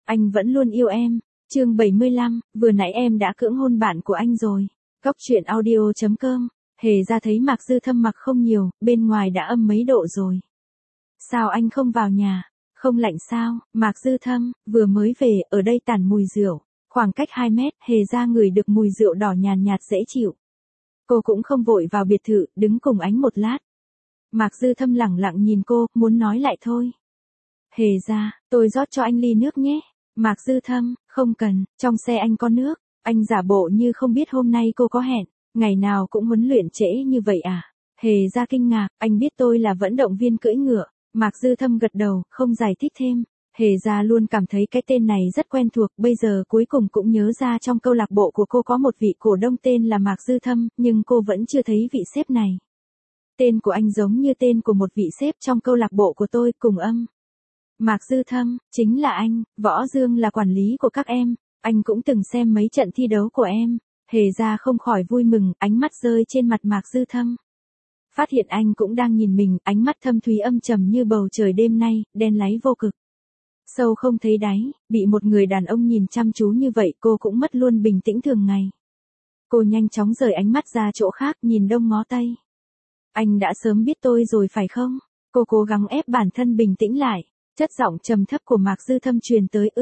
Anh vẫn luôn yêu em. Chương 75, vừa nãy em đã cưỡng hôn bạn của anh rồi. Góc truyện audio.com. Hề ra thấy Mạc Dư Thâm mặc không nhiều, bên ngoài đã âm mấy độ rồi. Sao anh không vào nhà? Không lạnh sao? Mạc Dư Thâm, vừa mới về, ở đây tản mùi rượu. Khoảng cách 2 mét, Hề ra ngửi được mùi rượu đỏ nhàn nhạt dễ chịu. Cô cũng không vội vào biệt thự, đứng cùng anh một lát. Mạc Dư Thâm lẳng lặng nhìn cô, muốn nói lại thôi. Hề ra, tôi rót cho anh ly nước nhé. Mạc Dư Thâm, không cần, trong xe anh có nước. Anh giả bộ như không biết hôm nay cô có hẹn, ngày nào cũng huấn luyện trễ như vậy à? Hề ra kinh ngạc, anh biết tôi là vận động viên cưỡi ngựa. Mạc Dư Thâm gật đầu, không giải thích thêm. Hề ra luôn cảm thấy cái tên này rất quen thuộc, bây giờ cuối cùng cũng nhớ ra trong câu lạc bộ của cô có một vị cổ đông tên là Mạc Dư Thâm, nhưng cô vẫn chưa thấy vị sếp này. Tên của anh giống như tên của một vị sếp trong câu lạc bộ của tôi, cùng âm. Mạc Dư Thâm, chính là anh, Võ Dương là quản lý của các em, anh cũng từng xem mấy trận thi đấu của em. Hề ra không khỏi vui mừng, ánh mắt rơi trên mặt Mạc Dư Thâm. Phát hiện anh cũng đang nhìn mình, ánh mắt thâm thúy âm trầm như bầu trời đêm nay, đen láy vô cực. Sâu không thấy đáy, bị một người đàn ông nhìn chăm chú như vậy cô cũng mất luôn bình tĩnh thường ngày. Cô nhanh chóng rời ánh mắt ra chỗ khác, nhìn đông ngó tây. Anh đã sớm biết tôi rồi phải không? Cô cố gắng ép bản thân bình tĩnh lại, chất giọng trầm thấp của Mạc Dư Thâm truyền tới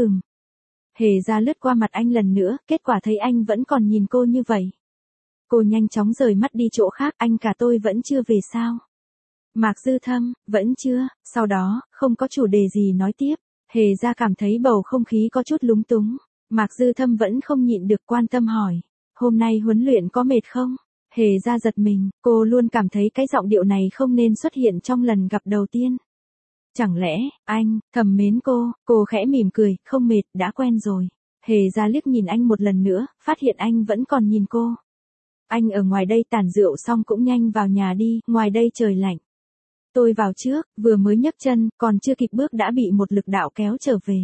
Hề ra lướt qua mặt anh lần nữa, kết quả thấy anh vẫn còn nhìn cô như vậy. Cô nhanh chóng rời mắt đi chỗ khác, anh cả tôi vẫn chưa về sao? Mạc Dư Thâm, vẫn chưa, sau đó, không có chủ đề gì nói tiếp. Hề ra cảm thấy bầu không khí có chút lúng túng. Mạc Dư Thâm vẫn không nhịn được quan tâm hỏi. Hôm nay huấn luyện có mệt không? Hề ra giật mình, cô luôn cảm thấy cái giọng điệu này không nên xuất hiện trong lần gặp đầu tiên. Chẳng lẽ, anh, thầm mến cô khẽ mỉm cười, không mệt, đã quen rồi. Hề ra liếc nhìn anh một lần nữa, phát hiện anh vẫn còn nhìn cô. Anh ở ngoài đây tàn rượu xong cũng nhanh vào nhà đi, ngoài đây trời lạnh. Tôi vào trước, vừa mới nhấc chân, còn chưa kịp bước đã bị một lực đạo kéo trở về.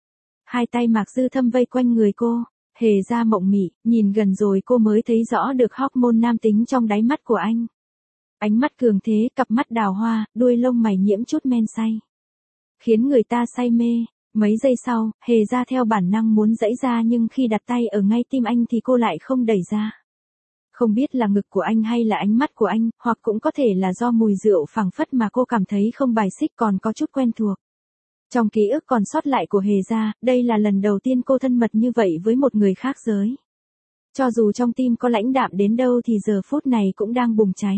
Hai tay Mạc Dư Thâm vây quanh người cô, Hề ra mộng mị, nhìn gần rồi cô mới thấy rõ được hormone nam tính trong đáy mắt của anh. Ánh mắt cường thế, cặp mắt đào hoa, đuôi lông mày nhiễm chút men say. Khiến người ta say mê. Mấy giây sau, Hề ra theo bản năng muốn giãy ra nhưng khi đặt tay ở ngay tim anh thì cô lại không đẩy ra. Không biết là ngực của anh hay là ánh mắt của anh, hoặc cũng có thể là do mùi rượu phảng phất mà cô cảm thấy không bài xích còn có chút quen thuộc. Trong ký ức còn sót lại của Hề ra, đây là lần đầu tiên cô thân mật như vậy với một người khác giới. Cho dù trong tim có lãnh đạm đến đâu thì giờ phút này cũng đang bùng cháy.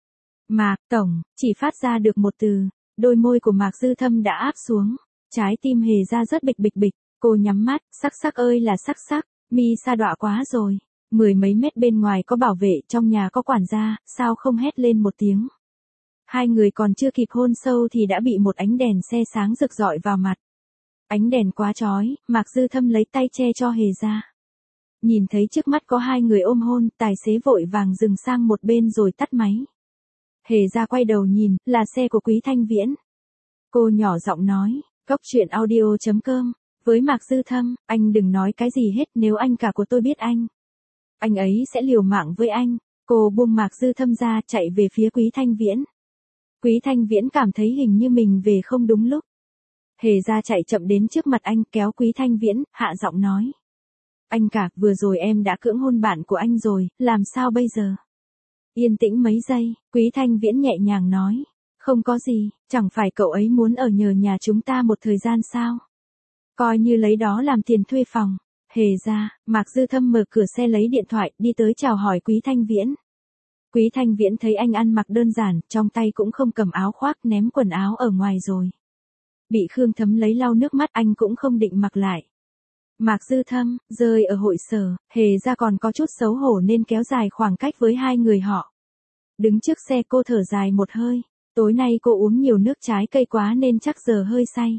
Mạc Tổng, chỉ phát ra được một từ, đôi môi của Mạc Dư Thâm đã áp xuống. Trái tim Hề ra rất bịch bịch bịch, cô nhắm mắt, sắc ơi là sắc, mi sa đọa quá rồi. 10 mấy mét bên ngoài có bảo vệ, trong nhà có quản gia, sao không hét lên một tiếng. Hai người còn chưa kịp hôn sâu thì đã bị một ánh đèn xe sáng rực rọi vào mặt. Ánh đèn quá chói, Mạc Dư Thâm lấy tay che cho Hề ra. Nhìn thấy trước mắt có hai người ôm hôn, tài xế vội vàng dừng sang một bên rồi tắt máy. Hề ra quay đầu nhìn, là xe của Quý Thanh Viễn. Cô nhỏ giọng nói, góc truyện audio.com, với Mạc Dư Thâm, anh đừng nói cái gì hết, nếu anh cả của tôi biết anh ấy sẽ liều mạng với anh. Cô buông Mạc Dư Thâm ra, chạy về phía Quý Thanh Viễn. Quý Thanh Viễn cảm thấy hình như mình về không đúng lúc. Hề ra chạy chậm đến trước mặt anh, kéo Quý Thanh Viễn, hạ giọng nói. Anh cả, vừa rồi em đã cưỡng hôn bạn của anh rồi, làm sao bây giờ? Yên tĩnh mấy giây, Quý Thanh Viễn nhẹ nhàng nói. Không có gì, chẳng phải cậu ấy muốn ở nhờ nhà chúng ta một thời gian sao? Coi như lấy đó làm tiền thuê phòng. Hề ra, Mạc Dư Thâm mở cửa xe lấy điện thoại, đi tới chào hỏi Quý Thanh Viễn. Quý Thanh Viễn thấy anh ăn mặc đơn giản, trong tay cũng không cầm áo khoác, ném quần áo ở ngoài rồi. Bị Khương Thấm lấy lau nước mắt, anh cũng không định mặc lại. Mạc Dư Thâm, rơi ở hội sở, Hề ra còn có chút xấu hổ nên kéo dài khoảng cách với hai người họ. Đứng trước xe cô thở dài một hơi, tối nay cô uống nhiều nước trái cây quá nên chắc giờ hơi say.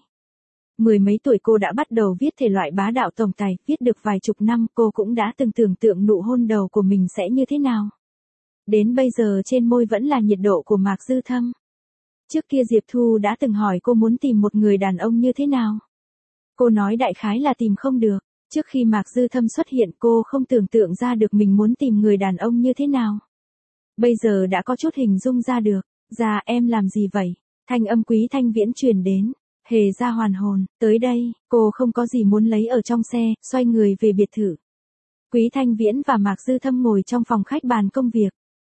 10 mấy tuổi cô đã bắt đầu viết thể loại bá đạo tổng tài, viết được vài chục năm cô cũng đã từng tưởng tượng nụ hôn đầu của mình sẽ như thế nào. Đến bây giờ trên môi vẫn là nhiệt độ của Mạc Dư Thâm. Trước kia Diệp Thu đã từng hỏi cô muốn tìm một người đàn ông như thế nào. Cô nói đại khái là tìm không được. Trước khi Mạc Dư Thâm xuất hiện cô không tưởng tượng ra được mình muốn tìm người đàn ông như thế nào. Bây giờ đã có chút hình dung ra được. Dạ em làm gì vậy? Thanh âm Quý Thanh Viễn truyền đến. Hề ra hoàn hồn, tới đây, cô không có gì muốn lấy ở trong xe, xoay người về biệt thự. Quý Thanh Viễn và Mạc Dư Thâm ngồi trong phòng khách bàn công việc.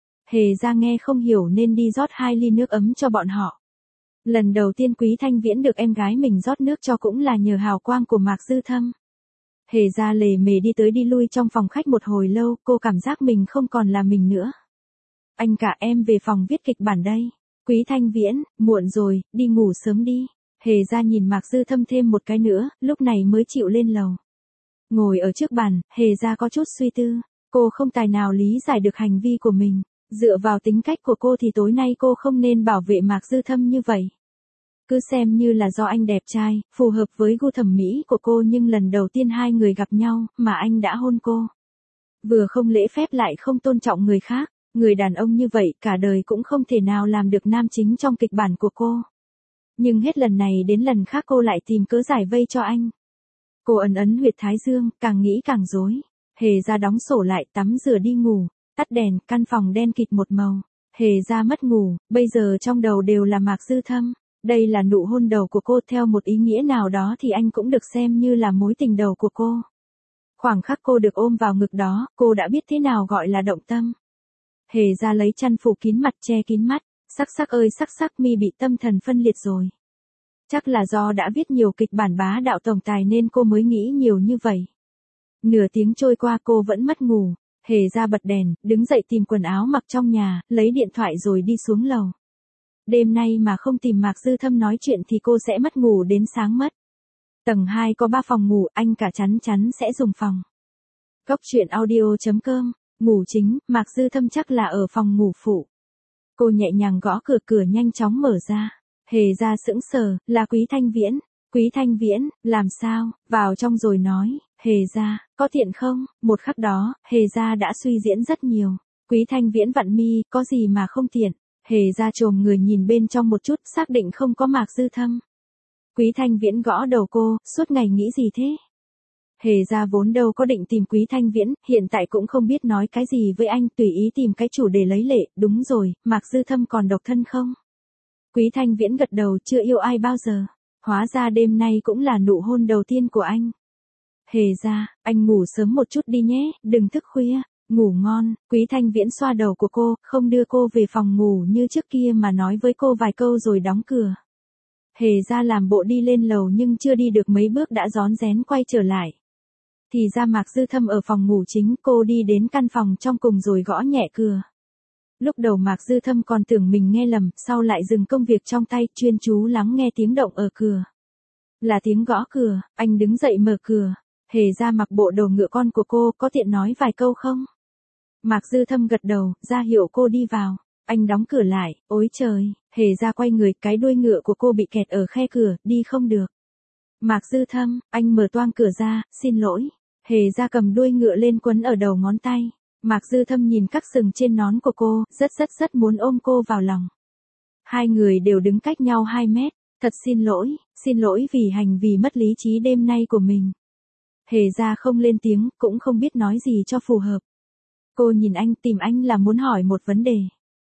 Hề ra nghe không hiểu nên đi rót 2 ly nước ấm cho bọn họ. Lần đầu tiên Quý Thanh Viễn được em gái mình rót nước cho cũng là nhờ hào quang của Mạc Dư Thâm. Hề ra lề mề đi tới đi lui trong phòng khách một hồi lâu, cô cảm giác mình không còn là mình nữa. Anh cả em về phòng viết kịch bản đây. Quý Thanh Viễn, muộn rồi, đi ngủ sớm đi. Hề ra nhìn Mạc Dư Thâm thêm một cái nữa, lúc này mới chịu lên lầu. Ngồi ở trước bàn, Hề ra có chút suy tư. Cô không tài nào lý giải được hành vi của mình. Dựa vào tính cách của cô thì tối nay cô không nên bảo vệ Mạc Dư Thâm như vậy. Cứ xem như là do anh đẹp trai, phù hợp với gu thẩm mỹ của cô, nhưng lần đầu tiên hai người gặp nhau, mà anh đã hôn cô. Vừa không lễ phép lại không tôn trọng người khác, người đàn ông như vậy cả đời cũng không thể nào làm được nam chính trong kịch bản của cô. Nhưng hết lần này đến lần khác cô lại tìm cớ giải vây cho anh. Cô ấn ấn huyệt thái dương, càng nghĩ càng rối. Hề ra đóng sổ lại, tắm rửa đi ngủ, tắt đèn, căn phòng đen kịt một màu. Hề ra mất ngủ, bây giờ trong đầu đều là Mạc Dư Thâm. Đây là nụ hôn đầu của cô, theo một ý nghĩa nào đó thì anh cũng được xem như là mối tình đầu của cô. Khoảng khắc cô được ôm vào ngực đó, cô đã biết thế nào gọi là động tâm. Hề ra lấy chăn phủ kín mặt che kín mắt, sắc sắc ơi sắc sắc, mi bị tâm thần phân liệt rồi. Chắc là do đã viết nhiều kịch bản bá đạo tổng tài nên cô mới nghĩ nhiều như vậy. Nửa tiếng trôi qua cô vẫn mất ngủ. Hề ra bật đèn, đứng dậy tìm quần áo mặc trong nhà, lấy điện thoại rồi đi xuống lầu. Đêm nay mà không tìm Mạc Dư Thâm nói chuyện thì cô sẽ mất ngủ đến sáng mất. Tầng 2 có 3 phòng ngủ, anh cả chắn sẽ dùng phòng. Góc truyện audio.com, ngủ chính, Mạc Dư Thâm chắc là ở phòng ngủ phụ. Cô nhẹ nhàng gõ cửa, cửa nhanh chóng mở ra. Hề ra sững sờ, là Quý Thanh Viễn. Quý Thanh Viễn, làm sao, vào trong rồi nói. Hề ra, có tiện không? Một khắc đó, Hề ra đã suy diễn rất nhiều. Quý Thanh Viễn vặn mi, có gì mà không tiện. Hề ra chồm người nhìn bên trong một chút, xác định không có Mạc Dư Thâm. Quý Thanh Viễn gõ đầu cô, suốt ngày nghĩ gì thế? Hề ra vốn đâu có định tìm Quý Thanh Viễn, hiện tại cũng không biết nói cái gì với anh, tùy ý tìm cái chủ đề lấy lệ. Đúng rồi, Mạc Dư Thâm còn độc thân không? Quý Thanh Viễn gật đầu, chưa yêu ai bao giờ. Hóa ra đêm nay cũng là nụ hôn đầu tiên của anh. Hề ra, anh ngủ sớm một chút đi nhé, đừng thức khuya. Ngủ ngon. Quý Thanh Viễn xoa đầu của cô, không đưa cô về phòng ngủ như trước kia mà nói với cô vài câu rồi đóng cửa. Hề ra làm bộ đi lên lầu nhưng chưa đi được mấy bước đã rón rén quay trở lại. Thì ra Mạc Dư Thâm ở phòng ngủ chính, cô đi đến căn phòng trong cùng rồi gõ nhẹ cửa. Lúc đầu Mạc Dư Thâm còn tưởng mình nghe lầm, sau lại dừng công việc trong tay, chuyên chú lắng nghe tiếng động ở cửa. Là tiếng gõ cửa, anh đứng dậy mở cửa. Hề ra mặc bộ đồ ngựa con của cô, có tiện nói vài câu không? Mạc Dư Thâm gật đầu, ra hiệu cô đi vào. Anh đóng cửa lại, ôi trời, Hề ra quay người, cái đuôi ngựa của cô bị kẹt ở khe cửa, đi không được. Mạc Dư Thâm, anh mở toang cửa ra, xin lỗi. Hề ra cầm đuôi ngựa lên quấn ở đầu ngón tay. Mạc Dư Thâm nhìn các sừng trên nón của cô, rất muốn ôm cô vào lòng. Hai người đều đứng cách nhau 2 mét, thật xin lỗi vì hành vi mất lý trí đêm nay của mình. Hề ra không lên tiếng, cũng không biết nói gì cho phù hợp. Cô nhìn anh, tìm anh là muốn hỏi một vấn đề.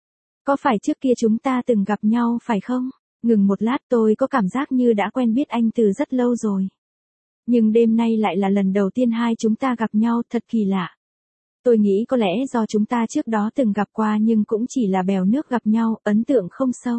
Có phải trước kia chúng ta từng gặp nhau phải không? Ngừng một lát, tôi có cảm giác như đã quen biết anh từ rất lâu rồi. Nhưng đêm nay lại là lần đầu tiên hai chúng ta gặp nhau, thật kỳ lạ. Tôi nghĩ có lẽ do chúng ta trước đó từng gặp qua nhưng cũng chỉ là bèo nước gặp nhau, ấn tượng không sâu.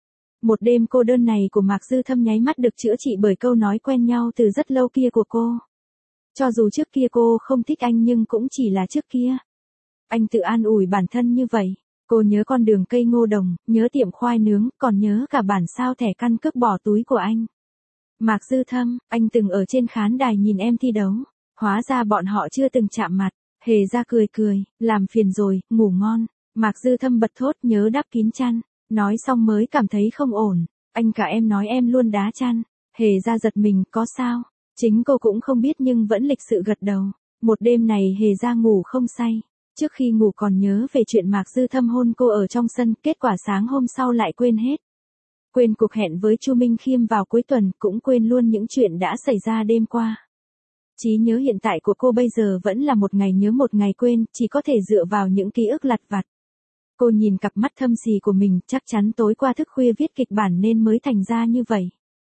Một đêm cô đơn này của Mạc Dư Thâm nháy mắt được chữa trị bởi câu nói quen nhau từ rất lâu kia của cô. Cho dù trước kia cô không thích anh nhưng cũng chỉ là trước kia. Anh tự an ủi bản thân như vậy. Cô nhớ con đường cây ngô đồng, nhớ tiệm khoai nướng, còn nhớ cả bản sao thẻ căn cước bỏ túi của anh. Mạc Dư Thâm, anh từng ở trên khán đài nhìn em thi đấu. Hóa ra bọn họ chưa từng chạm mặt. Hề ra cười, làm phiền rồi, ngủ ngon. Mạc Dư Thâm bật thốt, nhớ đắp kín chăn. Nói xong mới cảm thấy không ổn. Anh cả em nói em luôn đá chăn. Hề ra giật mình, có sao? Chính cô cũng không biết nhưng vẫn lịch sự gật đầu. Một đêm này Hề ra ngủ không say. Trước khi ngủ còn nhớ về chuyện Mạc Dư Thâm hôn cô ở trong sân, kết quả sáng hôm sau lại quên hết. Quên cuộc hẹn với Chu Minh Khiêm vào cuối tuần, cũng quên luôn những chuyện đã xảy ra đêm qua. Trí nhớ hiện tại của cô bây giờ vẫn là một ngày nhớ một ngày quên, chỉ có thể dựa vào những ký ức lặt vặt. Cô nhìn cặp mắt thâm sì của mình, chắc chắn tối qua thức khuya viết kịch bản nên mới thành ra như vậy.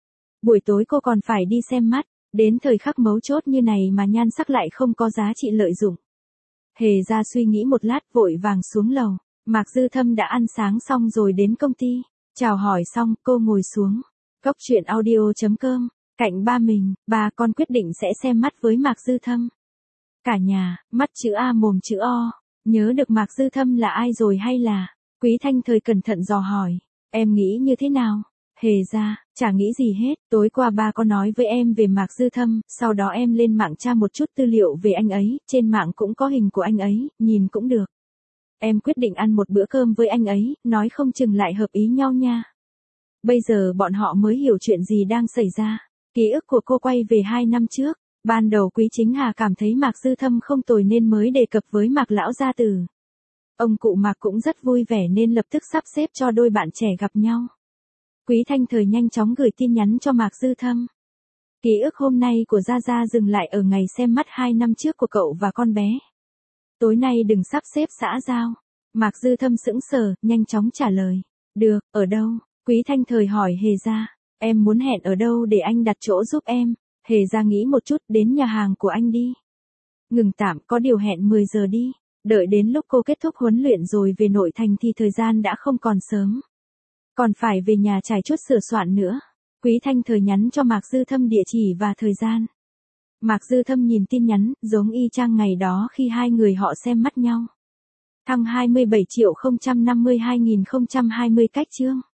Buổi tối cô còn phải đi xem mắt, đến thời khắc mấu chốt như này mà nhan sắc lại không có giá trị lợi dụng. Hề ra suy nghĩ một lát vội vàng xuống lầu. Mạc Dư Thâm đã ăn sáng xong rồi đến công ty. Chào hỏi xong cô ngồi xuống. Cốc truyện audio.com. Cạnh ba mình, ba con quyết định sẽ xem mắt với Mạc Dư Thâm. Cả nhà, mắt chữ A mồm chữ O. Nhớ được Mạc Dư Thâm là ai rồi hay là? Quý Thanh Thời cẩn thận dò hỏi. Em nghĩ như thế nào? Hề ra, chả nghĩ gì hết. Tối qua ba có nói với em về Mạc Dư Thâm, sau đó em lên mạng tra một chút tư liệu về anh ấy. Trên mạng cũng có hình của anh ấy, nhìn cũng được. Em quyết định ăn một bữa cơm với anh ấy, nói không chừng lại hợp ý nhau nha. Bây giờ bọn họ mới hiểu chuyện gì đang xảy ra. Ký ức của cô quay về 2 năm trước. Ban đầu Quý Chính Hà cảm thấy Mạc Dư Thâm không tồi nên mới đề cập với Mạc lão gia tử. Ông cụ Mạc cũng rất vui vẻ nên lập tức sắp xếp cho đôi bạn trẻ gặp nhau. Quý Thanh Thời nhanh chóng gửi tin nhắn cho Mạc Dư Thâm. Ký ức hôm nay của Gia Gia dừng lại ở ngày xem mắt 2 năm trước của cậu và con bé. Tối nay đừng sắp xếp xã giao. Mạc Dư Thâm sững sờ, nhanh chóng trả lời. Được, ở đâu? Quý Thanh Thời hỏi Hề ra. Em muốn hẹn ở đâu để anh đặt chỗ giúp em? Hề ra nghĩ một chút, đến nhà hàng của anh đi. Ngừng tạm, có điều hẹn 10 giờ đi. Đợi đến lúc cô kết thúc huấn luyện rồi về nội thành thì thời gian đã không còn sớm. Còn phải về nhà trải chút sửa soạn nữa. Quý Thanh Thời nhắn cho Mạc Dư Thâm địa chỉ và thời gian. Mạc Dư Thâm nhìn tin nhắn, giống y chang ngày đó khi hai người họ xem mắt nhau. Thăng 27.050.2020 cách chương.